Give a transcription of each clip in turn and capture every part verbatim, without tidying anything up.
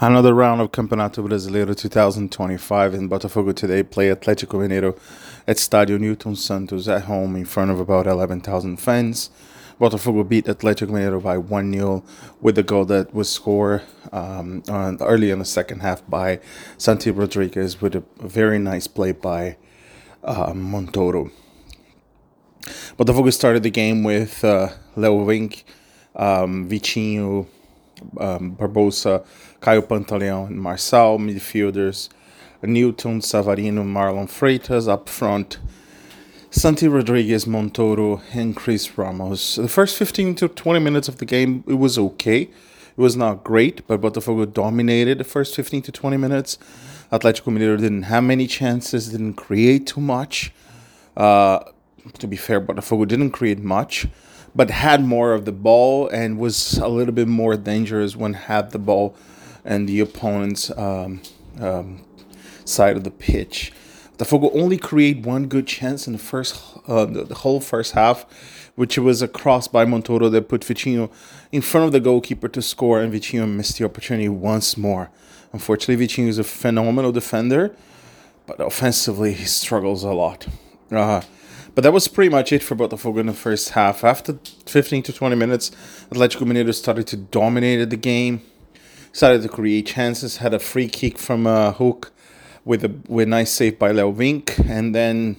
Another round of Campeonato Brasileiro twenty twenty-five in Botafogo today play Atlético Mineiro at Estádio Newton Santos at home in front of about eleven thousand fans. Botafogo beat Atlético Mineiro by one nil with the goal that was scored um, on, early in the second half by Santi Rodriguez with a, a very nice play by uh, Montoro. Botafogo started the game with uh, Leo Wink, um, Vitinho, um, Barbosa, Caio Pantaleão, and Marçal, midfielders, Newton, Savarino, Marlon Freitas up front, Santi Rodriguez, Montoro, and Chris Ramos. The first fifteen to twenty minutes of the game, it was okay. It was not great, but Botafogo dominated the first fifteen to twenty minutes. Atlético Mineiro didn't have many chances, didn't create too much. Uh, to be fair, Botafogo didn't create much, but had more of the ball and was a little bit more dangerous when had the ball and the opponent's um, um, side of the pitch. Botafogo only created one good chance in the first, uh, the, the whole first half, which was a cross by Montoro that put Vitinho in front of the goalkeeper to score, and Vitinho missed the opportunity once more. Unfortunately, Vitinho is a phenomenal defender, but offensively he struggles a lot. Uh, But that was pretty much it for Botafogo in the first half. After fifteen to twenty minutes, Atlético Mineiro started to dominate the game, started to create chances, had a free kick from a hook with a with a nice save by Leo Wink, and then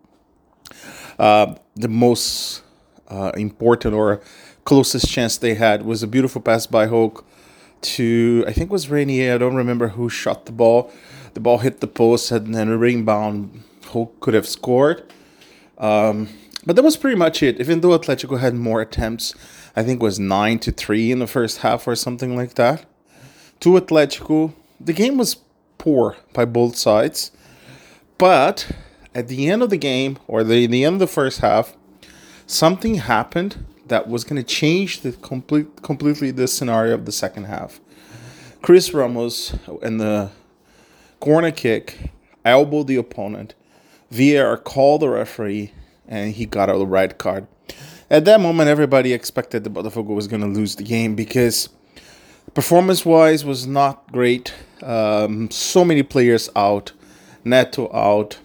uh, the most uh, important or closest chance they had was a beautiful pass by Hook to, I think it was Rainier, I don't remember who shot the ball. The ball hit the post and then a rebound. Hook could have scored. Um, but that was pretty much it. Even though Atletico had more attempts, I think it was nine to three in the first half or something like that. To Atletico, the game was poor by both sides. But at the end of the game, or the, the end of the first half, something happened that was going to change the complete, completely the scenario of the second half. Chris Ramos, in the corner kick, elbowed the opponent. V A R called the referee, and he got a red card. At that moment, everybody expected that Botafogo was going to lose the game because performance-wise was not great. Um, so many players out. Neto out.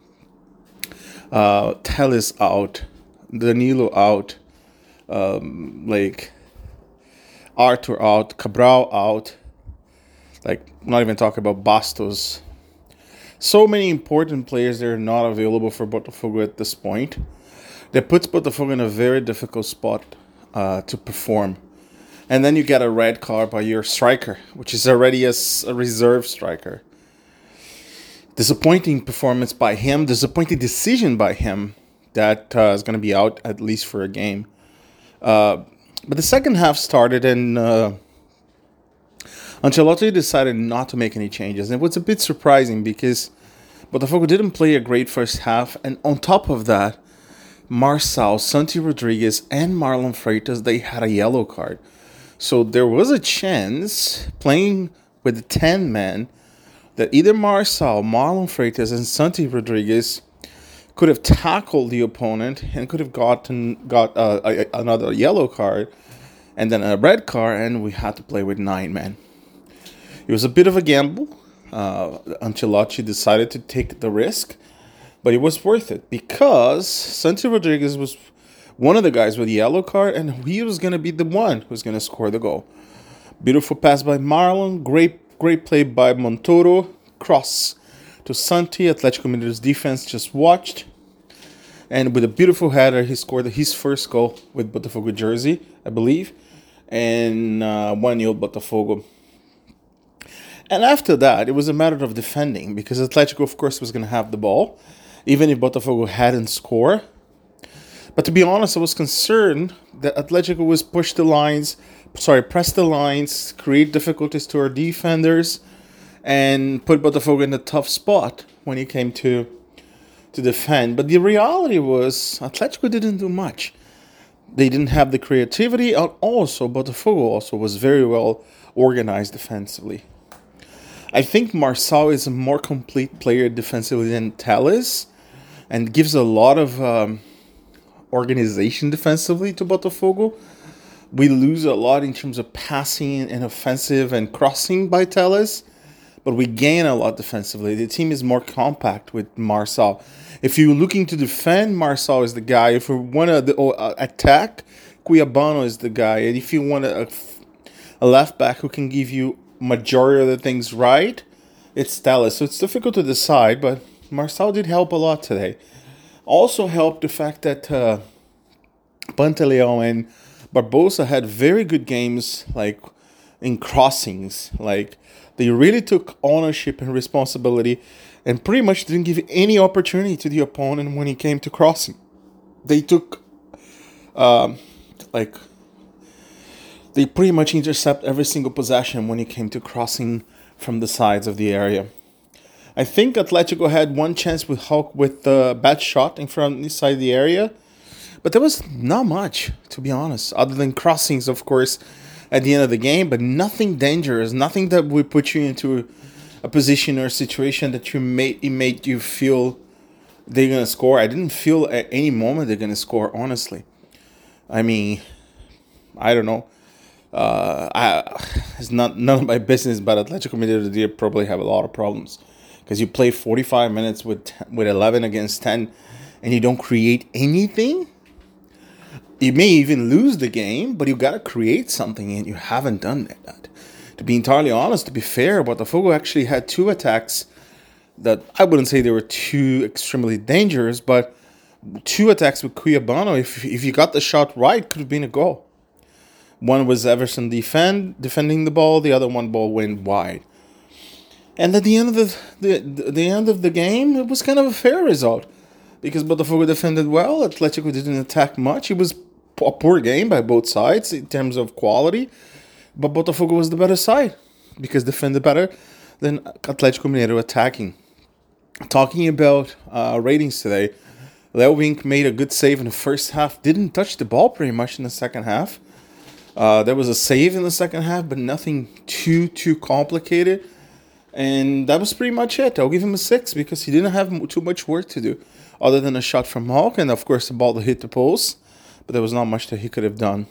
Uh, Telles out. Danilo out. Um, like, Arthur out. Cabral out. Like, not even talking about Bastos. So many important players that are not available for Botafogo at this point. That puts Botafogo in a very difficult spot uh, to perform. And then you get a red card by your striker, which is already a, a reserve striker. Disappointing performance by him. Disappointing decision by him that uh, is going to be out at least for a game. Uh, but the second half started and Uh, Ancelotti decided not to make any changes. And it was a bit surprising because Botafogo didn't play a great first half. And on top of that, Marçal, Santi Rodriguez, and Marlon Freitas, they had a yellow card. So there was a chance, playing with the ten men, that either Marçal, Marlon Freitas, and Santi Rodriguez could have tackled the opponent and could have gotten got uh, a, another yellow card and then a red card, and we had to play with nine men. It was a bit of a gamble. Uh, Ancelotti decided to take the risk, but it was worth it because Santi Rodriguez was one of the guys with the yellow card, and he was going to be the one who's going to score the goal. Beautiful pass by Marlon. Great, great play by Montoro. Cross to Santi. Atlético Mineiro's defense just watched, and with a beautiful header, he scored his first goal with Botafogo jersey, I believe, and uh, one nil Botafogo. And after that, it was a matter of defending because Atletico, of course, was going to have the ball, even if Botafogo hadn't scored. But to be honest, I was concerned that Atletico was push the lines, sorry, press the lines, create difficulties to our defenders, and put Botafogo in a tough spot when it came to to defend. But the reality was Atletico didn't do much. They didn't have the creativity, and also Botafogo also was very well organized defensively. I think Marçal is a more complete player defensively than Telles and gives a lot of um, organization defensively to Botafogo. We lose a lot in terms of passing and offensive and crossing by Telles, but we gain a lot defensively. The team is more compact with Marçal. If you're looking to defend, Marçal is the guy. If you want to uh, attack, Cuiabano is the guy. And if you want a, a left back who can give you majority of the things right, it's Telles. So it's difficult to decide, but Marçal did help a lot today. Also helped the fact that uh, Pantaleão and Barbosa had very good games, like in crossings. Like they really took ownership and responsibility, and pretty much didn't give any opportunity to the opponent when he came to crossing. They took, um, like, they pretty much intercept every single possession when it came to crossing from the sides of the area. I think Atletico had one chance with Hulk with the bad shot in front inside the area, but there was not much, to be honest, other than crossings, of course, at the end of the game, but nothing dangerous, nothing that would put you into a position or a situation that you made it made you feel they're gonna score. I didn't feel at any moment they're gonna score. Honestly, I mean, I don't know. Uh, I it's not none of my business, but Atletico Mineiro did probably have a lot of problems because you play forty-five minutes with with eleven against ten, and you don't create anything. You may even lose the game, but you gotta create something, and you haven't done that. To be entirely honest, to be fair, Botafogo actually had two attacks that I wouldn't say they were too extremely dangerous, but two attacks with Cuiabano, if if you got the shot right, could have been a goal. One was Everson defend defending the ball, the other one ball went wide. And at the end of the the, the end of the game, it was kind of a fair result because Botafogo defended well. Atletico didn't attack much. It was a poor game by both sides in terms of quality. But Botafogo was the better side because defended better than Atletico Mineiro attacking. Talking about uh, ratings today, Leo Wink made a good save in the first half. Didn't touch the ball pretty much in the second half. Uh, there was a save in the second half, but nothing too, too complicated. And that was pretty much it. I'll give him a six because he didn't have too much work to do other than a shot from Hulk and, of course, the ball to hit the post. But there was not much that he could have done.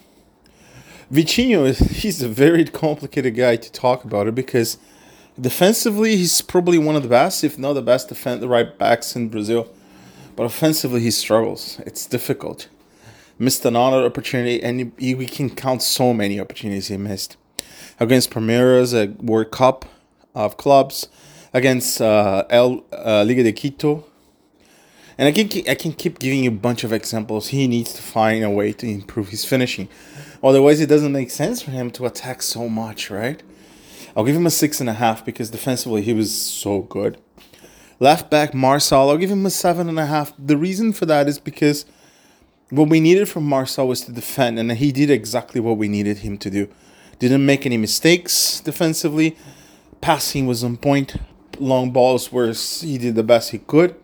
Vitinho, he's a very complicated guy to talk about it because defensively he's probably one of the best, if not the best, defend the right backs in Brazil. But offensively he struggles. It's difficult. Missed another opportunity, and he, we can count so many opportunities he missed. Against Palmeiras, a World Cup of clubs, against uh, El uh, Liga de Quito. And I can, I can keep giving you a bunch of examples. He needs to find a way to improve his finishing. Otherwise, it doesn't make sense for him to attack so much, right? I'll give him a six and a half because defensively he was so good. Left back Marçal, I'll give him a seven and a half. The reason for that is because what we needed from Marçal was to defend, and he did exactly what we needed him to do. Didn't make any mistakes defensively. Passing was on point. Long balls where he did the best he could.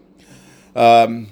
Um,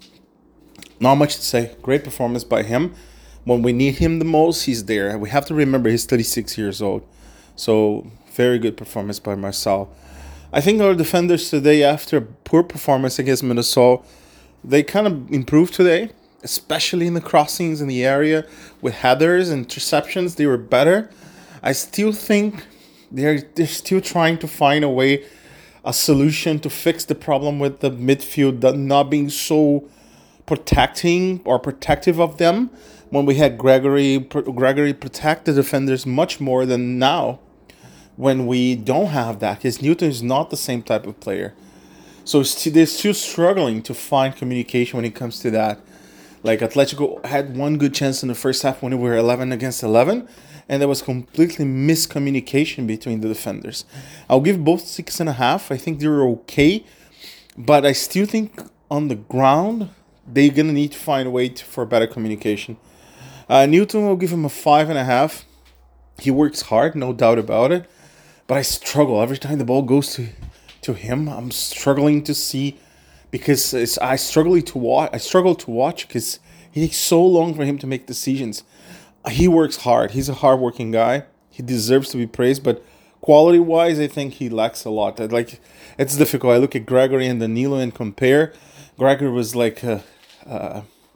not much to say. Great performance by him. When we need him the most, he's there. We have to remember he's thirty-six years old. So, very good performance by Marçal. I think our defenders today, after a poor performance against Minnesota, they kind of improved today, especially in the crossings in the area with headers and interceptions. They were better. I still think they're, they're still trying to find a way, a solution to fix the problem with the midfield not being so protecting or protective of them. When we had Gregory, Gregory protect the defenders much more than now when we don't have that. Because Newton is not the same type of player. So they're still struggling to find communication when it comes to that. Like Atletico had one good chance in the first half when we were eleven against eleven. And there was completely miscommunication between the defenders. I'll give both six and a half. I think they were okay. But I still think on the ground, they're going to need to find a way to, for better communication. Uh, Newton will give him a five and a half. He works hard, no doubt about it. But I struggle every time the ball goes to to him. I'm struggling to see because it's, I struggle to watch. I struggle to watch because it takes so long for him to make decisions. He works hard. He's a hard-working guy. He deserves to be praised, but quality-wise, I think he lacks a lot. Like it's difficult. I look at Gregory and Danilo and compare. Gregory was like a, a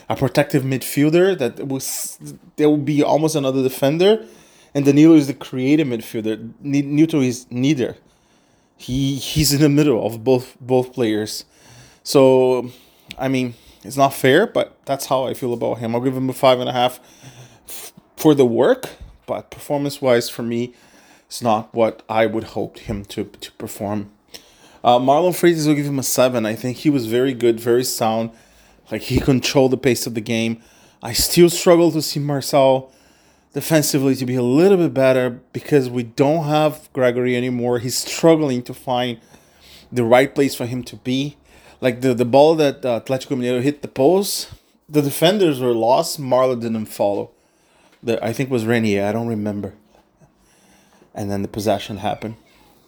a protective midfielder that was there will be almost another defender, and Danilo is the creative midfielder. Newton is neither. He he's in the middle of both both players. So, I mean, it's not fair, but that's how I feel about him. I'll give him a five and a half f- for the work, but performance-wise, for me, it's not what I would hope him to to perform. Uh, Marlon Freitas will give him a seven. I think he was very good, very sound. Like, he controlled the pace of the game. I still struggle to see Marcel defensively to be a little bit better because we don't have Gregory anymore. He's struggling to find the right place for him to be. Like, the, the ball that uh, Atletico Mineiro hit the post, the defenders were lost. Marlon didn't follow. The, I think it was Renier. I don't remember. And then the possession happened.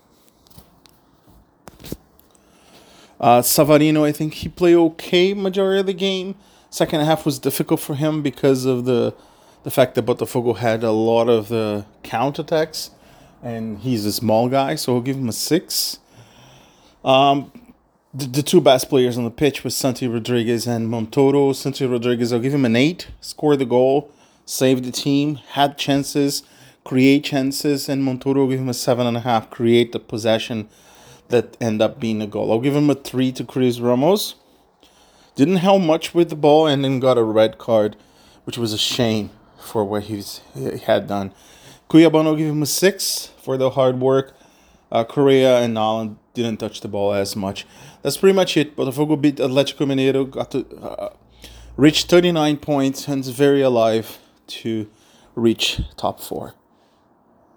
Uh, Savarino, I think he played okay majority of the game. Second half was difficult for him because of the the fact that Botafogo had a lot of the counterattacks, and he's a small guy, so we'll give him a six. Um, the, the two best players on the pitch was Santi Rodriguez and Montoro. Santi Rodriguez, I'll give him an eight. Scored the goal, saved the team, had chances, create chances, and Montoro, I'll give him a seven and a half. Create the possession that end up being a goal. I'll give him a three to Chris Ramos. Didn't help much with the ball and then got a red card, which was a shame for what he's, he had done. Cuiabano, I'll give him a six for the hard work. Uh, Correa and Nolan didn't touch the ball as much. That's pretty much it. Botafogo beat Atletico Mineiro, got to uh, reach thirty-nine points and is very alive to reach top four.